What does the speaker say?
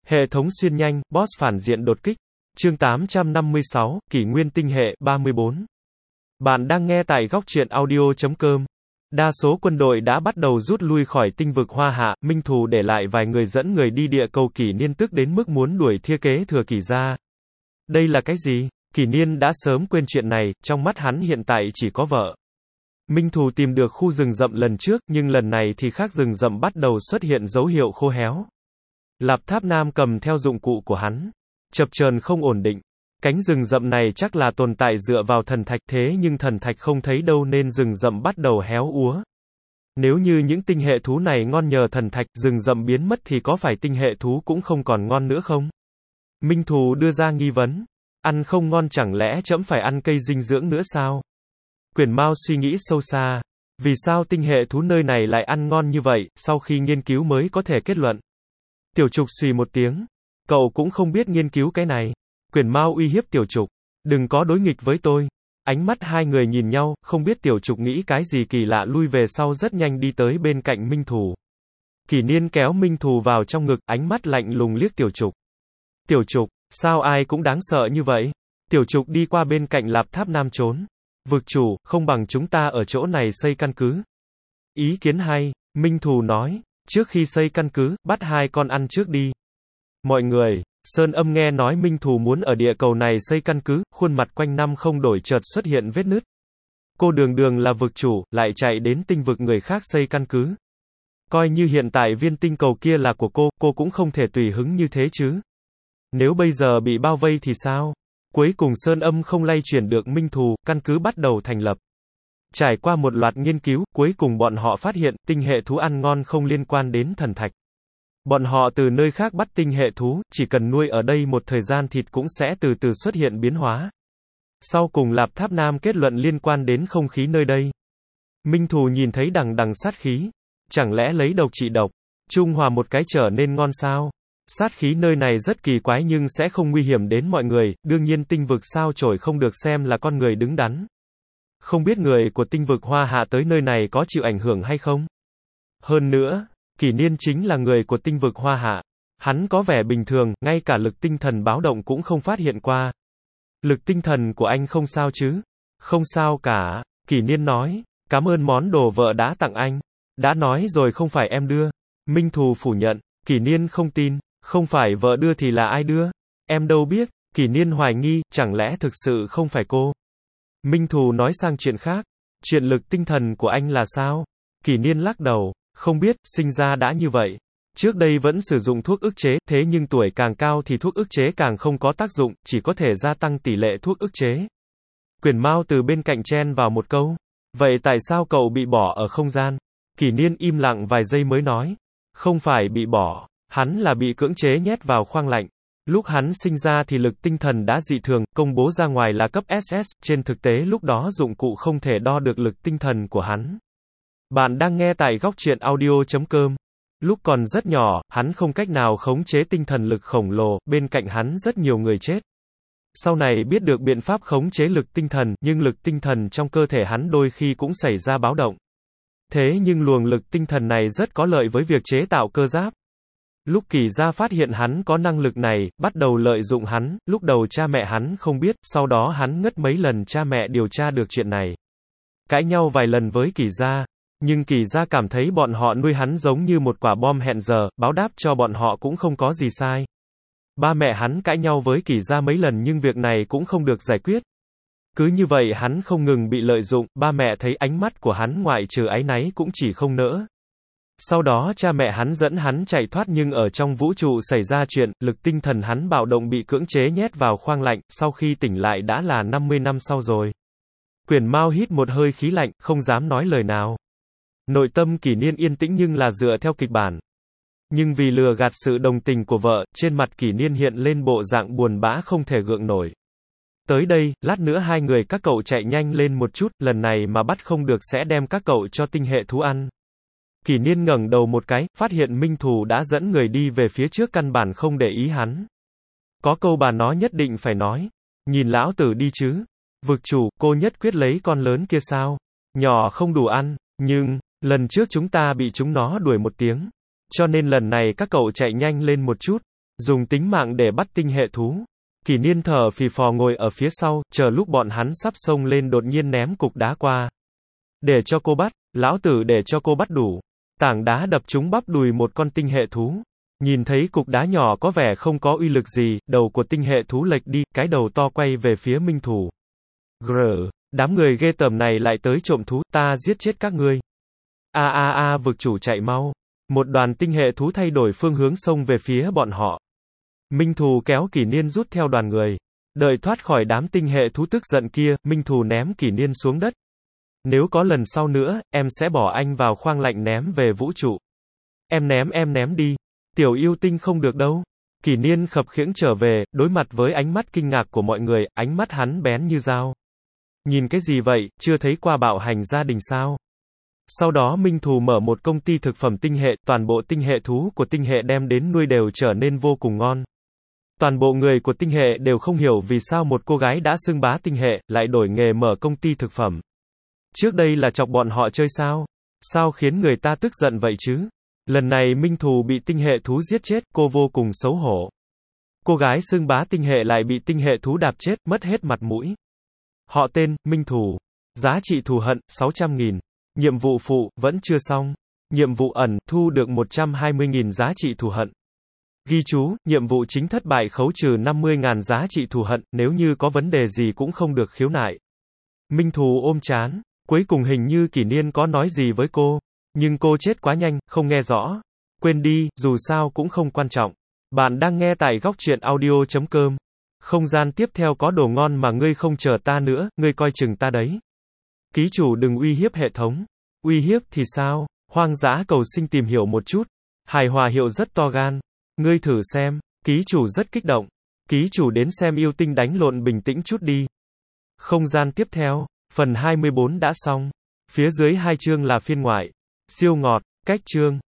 Hệ thống xuyên nhanh, boss phản diện đột kích. Chương 856, Kỷ nguyên tinh hệ, 34. Bạn đang nghe tại góc truyện audio.com. Đa số quân đội đã bắt đầu rút lui khỏi tinh vực Hoa Hạ, Minh Thù để lại vài người dẫn người đi địa cầu Kỷ Niên tức đến mức muốn đuổi thia kế thừa Kỷ gia. Đây là cái gì? Kỷ Niên đã sớm quên chuyện này, trong mắt hắn hiện tại chỉ có vợ. Minh Thù tìm được khu rừng rậm lần trước, nhưng lần này thì khác, rừng rậm bắt đầu xuất hiện dấu hiệu khô héo. Lạp Tháp Nam cầm theo dụng cụ của hắn. Chập chờn không ổn định. Cánh rừng rậm này chắc là tồn tại dựa vào thần thạch, thế nhưng thần thạch không thấy đâu nên rừng rậm bắt đầu héo úa. Nếu như những tinh hệ thú này ngon nhờ thần thạch, rừng rậm biến mất thì có phải tinh hệ thú cũng không còn ngon nữa không? Minh Thù đưa ra nghi vấn. Ăn không ngon chẳng lẽ trẫm phải ăn cây dinh dưỡng nữa sao? Quyền Mao suy nghĩ sâu xa. Vì sao tinh hệ thú nơi này lại ăn ngon như vậy, sau khi nghiên cứu mới có thể kết luận. Tiểu Trục xì một tiếng. Cậu cũng không biết nghiên cứu cái này. Quyền Mao uy hiếp Tiểu Trục. Đừng có đối nghịch với tôi. Ánh mắt hai người nhìn nhau, không biết Tiểu Trục nghĩ cái gì kỳ lạ, lui về sau rất nhanh đi tới bên cạnh Minh Thù. Kỷ Niên kéo Minh Thù vào trong ngực, ánh mắt lạnh lùng liếc Tiểu Trục. Tiểu Trục, sao ai cũng đáng sợ như vậy? Tiểu Trục đi qua bên cạnh Lạp Tháp Nam trốn. Vực chủ, không bằng chúng ta ở chỗ này xây căn cứ. Ý kiến hay, Minh Thù nói. Trước khi xây căn cứ, bắt hai con ăn trước đi. Mọi người, Sơn Âm nghe nói Minh Thù muốn ở địa cầu này xây căn cứ, khuôn mặt quanh năm không đổi chợt xuất hiện vết nứt. Cô Đường Đường là vực chủ, lại chạy đến tinh vực người khác xây căn cứ. Coi như hiện tại viên tinh cầu kia là của cô cũng không thể tùy hứng như thế chứ. Nếu bây giờ bị bao vây thì sao? Cuối cùng Sơn Âm không lay chuyển được Minh Thù, căn cứ bắt đầu thành lập. Trải qua một loạt nghiên cứu, cuối cùng bọn họ phát hiện, tinh hệ thú ăn ngon không liên quan đến thần thạch. Bọn họ từ nơi khác bắt tinh hệ thú, chỉ cần nuôi ở đây một thời gian thịt cũng sẽ từ từ xuất hiện biến hóa. Sau cùng Lạp Tháp Nam kết luận liên quan đến không khí nơi đây. Minh Thù nhìn thấy đằng đằng sát khí. Chẳng lẽ lấy độc trị độc, trung hòa một cái trở nên ngon sao? Sát khí nơi này rất kỳ quái nhưng sẽ không nguy hiểm đến mọi người, đương nhiên tinh vực sao chổi không được xem là con người đứng đắn. Không biết người của tinh vực Hoa Hạ tới nơi này có chịu ảnh hưởng hay không? Hơn nữa, Kỷ Niên chính là người của tinh vực Hoa Hạ. Hắn có vẻ bình thường, ngay cả lực tinh thần báo động cũng không phát hiện qua. Lực tinh thần của anh không sao chứ? Không sao cả, Kỷ Niên nói. Cảm ơn món đồ vợ đã tặng anh. Đã nói rồi không phải em đưa. Minh Thù phủ nhận. Kỷ Niên không tin. Không phải vợ đưa thì là ai đưa? Em đâu biết. Kỷ Niên hoài nghi, chẳng lẽ thực sự không phải cô? Minh Thù nói sang chuyện khác. Chuyện lực tinh thần của anh là sao? Kỷ Niên lắc đầu. Không biết, sinh ra đã như vậy. Trước đây vẫn sử dụng thuốc ức chế, thế nhưng tuổi càng cao thì thuốc ức chế càng không có tác dụng, chỉ có thể gia tăng tỷ lệ thuốc ức chế. Quyền Mao từ bên cạnh chen vào một câu. Vậy tại sao cậu bị bỏ ở không gian? Kỷ Niên im lặng vài giây mới nói. Không phải bị bỏ, hắn là bị cưỡng chế nhét vào khoang lạnh. Lúc hắn sinh ra thì lực tinh thần đã dị thường, công bố ra ngoài là cấp SS, trên thực tế lúc đó dụng cụ không thể đo được lực tinh thần của hắn. Bạn đang nghe tại góc truyện audio.com. Lúc còn rất nhỏ, hắn không cách nào khống chế tinh thần lực khổng lồ, bên cạnh hắn rất nhiều người chết. Sau này biết được biện pháp khống chế lực tinh thần, nhưng lực tinh thần trong cơ thể hắn đôi khi cũng xảy ra báo động. Thế nhưng luồng lực tinh thần này rất có lợi với việc chế tạo cơ giáp. Lúc Kỷ gia phát hiện hắn có năng lực này, bắt đầu lợi dụng hắn, lúc đầu cha mẹ hắn không biết, sau đó hắn ngất mấy lần cha mẹ điều tra được chuyện này. Cãi nhau vài lần với Kỷ gia. Nhưng Kỷ gia cảm thấy bọn họ nuôi hắn giống như một quả bom hẹn giờ, báo đáp cho bọn họ cũng không có gì sai. Ba mẹ hắn cãi nhau với Kỷ gia mấy lần nhưng việc này cũng không được giải quyết. Cứ như vậy hắn không ngừng bị lợi dụng, ba mẹ thấy ánh mắt của hắn ngoại trừ áy náy cũng chỉ không nỡ. Sau đó cha mẹ hắn dẫn hắn chạy thoát nhưng ở trong vũ trụ xảy ra chuyện, lực tinh thần hắn bạo động bị cưỡng chế nhét vào khoang lạnh, sau khi tỉnh lại đã là 50 năm sau rồi. Quyền Mao hít một hơi khí lạnh, không dám nói lời nào. Nội tâm Kỷ Niên yên tĩnh nhưng là dựa theo kịch bản. Nhưng vì lừa gạt sự đồng tình của vợ, trên mặt Kỷ Niên hiện lên bộ dạng buồn bã không thể gượng nổi. Tới đây, lát nữa hai người các cậu chạy nhanh lên một chút, lần này mà bắt không được sẽ đem các cậu cho tinh hệ thú ăn. Kỷ Niên ngẩng đầu một cái, phát hiện Minh Thù đã dẫn người đi về phía trước căn bản không để ý hắn. Có câu bà nó nhất định phải nói. Nhìn lão tử đi chứ. Vực chủ, cô nhất quyết lấy con lớn kia sao? Nhỏ không đủ ăn, nhưng, lần trước chúng ta bị chúng nó đuổi một tiếng. Cho nên lần này các cậu chạy nhanh lên một chút. Dùng tính mạng để bắt tinh hệ thú. Kỷ Niên thở phì phò ngồi ở phía sau, chờ lúc bọn hắn sắp xông lên đột nhiên ném cục đá qua. Để cho cô bắt, lão tử để cho cô bắt đủ. Tảng đá đập trúng bắp đùi một con tinh hệ thú. Nhìn thấy cục đá nhỏ có vẻ không có uy lực gì, đầu của tinh hệ thú lệch đi, cái đầu to quay về phía Minh Thù. Grr, đám người ghê tởm này lại tới trộm thú, ta giết chết các ngươi. Vực chủ chạy mau. Một đoàn tinh hệ thú thay đổi phương hướng xông về phía bọn họ. Minh Thù kéo Kỷ Niên rút theo đoàn người. Đợi thoát khỏi đám tinh hệ thú tức giận kia, Minh Thù ném Kỷ Niên xuống đất. Nếu có lần sau nữa, em sẽ bỏ anh vào khoang lạnh ném về vũ trụ. Em ném đi. Tiểu yêu tinh không được đâu. Kỷ Niên khập khiễng trở về, đối mặt với ánh mắt kinh ngạc của mọi người, ánh mắt hắn bén như dao. Nhìn cái gì vậy, chưa thấy qua bạo hành gia đình sao? Sau đó Minh Thù mở một công ty thực phẩm tinh hệ, toàn bộ tinh hệ thú của tinh hệ đem đến nuôi đều trở nên vô cùng ngon. Toàn bộ người của tinh hệ đều không hiểu vì sao một cô gái đã xưng bá tinh hệ, lại đổi nghề mở công ty thực phẩm. Trước đây là chọc bọn họ chơi sao? Sao khiến người ta tức giận vậy chứ? Lần này Minh Thù bị tinh hệ thú giết chết, cô vô cùng xấu hổ. Cô gái xưng bá tinh hệ lại bị tinh hệ thú đạp chết, mất hết mặt mũi. Họ tên, Minh Thù. Giá trị thù hận, 600.000. Nhiệm vụ phụ, vẫn chưa xong. Nhiệm vụ ẩn, thu được 120.000 giá trị thù hận. Ghi chú, nhiệm vụ chính thất bại khấu trừ 50.000 giá trị thù hận, nếu như có vấn đề gì cũng không được khiếu nại. Minh Thù ôm chán. Cuối cùng hình như Kỷ Niên có nói gì với cô. Nhưng cô chết quá nhanh, không nghe rõ. Quên đi, dù sao cũng không quan trọng. Bạn đang nghe tại góc truyện audio.com. Không gian tiếp theo có đồ ngon mà ngươi không chờ ta nữa, ngươi coi chừng ta đấy. Ký chủ đừng uy hiếp hệ thống. Uy hiếp thì sao? Hoang dã cầu sinh tìm hiểu một chút. Hài hòa hiệu rất to gan. Ngươi thử xem. Ký chủ rất kích động. Ký chủ đến xem yêu tinh đánh lộn bình tĩnh chút đi. Không gian tiếp theo. Phần 24 đã xong. Phía dưới 2 chương là phiên ngoại. Siêu ngọt. Cách chương.